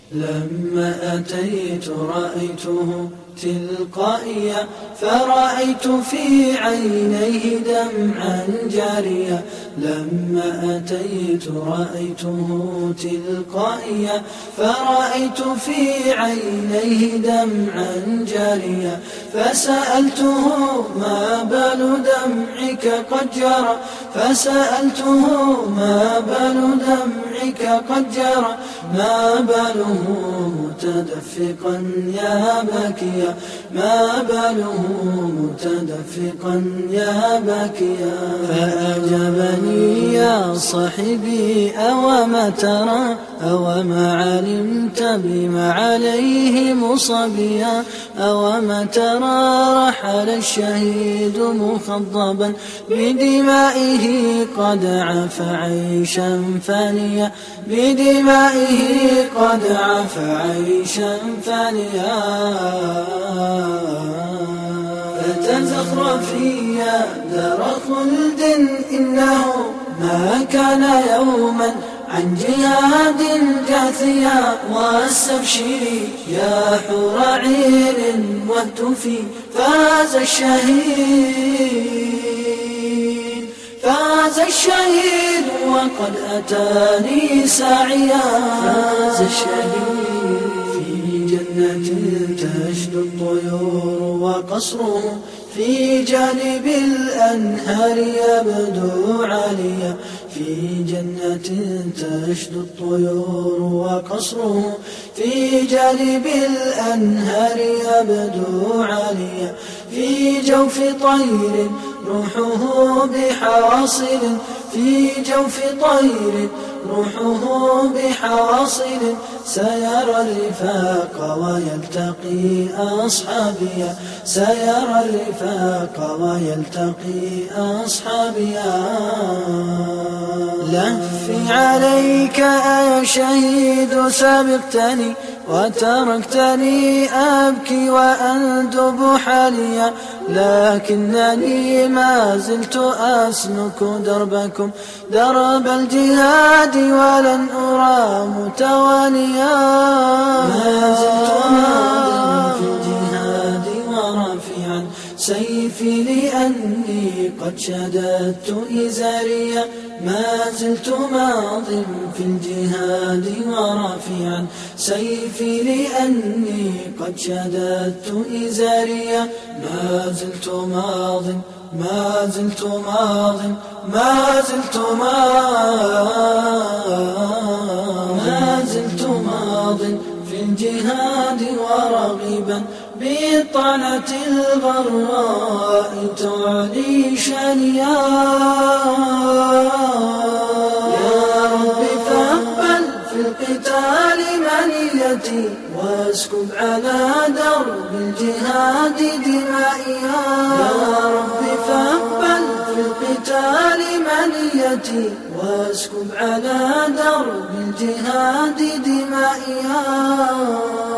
لما أتيت رأيته تلقائيا، فرأيت في عينيه دمعا جاريا. لما أتيت رأيته تلقائيا، فرأيت في عينيه دمعا جاريا. فسألته ما بال دمعك قد جرى، فسألته ما بال دمعك قد جرى، ما باله متدفقا يا باكيا، ما باله متدفقا يا باكيا. فأجابني يا صاحبي أوما ترى، أوما علمت بما عليه مصابيا، أوما ترى رحل الشهيد مخضبا بدمائه قد عاف عيشا فانيا، بدمائه قد عاف عيشا فانيا. فتزخرفي يا دار خلد إنه ما كان يوما عن جهاد جاثيا، واستبشري يا حور عين واهتفي فاز الشهيد، فاز الشهيد وقد أتاني ساعيا. فاز الشهيد في جنة تشدو الطيور وقصره في جانب الأنهار يبدو عاليا، في جنة تشدو الطيور وقصره في جانب الأنهار يبدو عاليا. في جوف طير روحه بحواصل، في جوف طير روحه بحواصل، سيرى الرفاق ويلتقي أصحابيا، سيرى الرفاق ويلتقي أصحابيا. لهفي عليك يا شهيد سبقتني وتركتني أبكي وأندب حاليا، لكنني ما زلت أسلك دربكم درب الجهاد ولن أرى متوانيا. ما زلت ماضيا في الجهاد ورافعا سيفي لأني قد شددت إزاريا، ما زلت ماض في الجهاد ورافعا سيفي لأني قد شددت إزاريا. ما زلت ماض، ما زلت ماض، ما زلت ما زلت ماض في الجهاد ورغبا بالطعنة الغراء تعلي شانيا. يا رب فاقبل في القتال منيتي واسكب على درب الجهاد دمائيا. يا رب فاقبل في القتال منيتي واسكب على درب الجهاد دمائيا.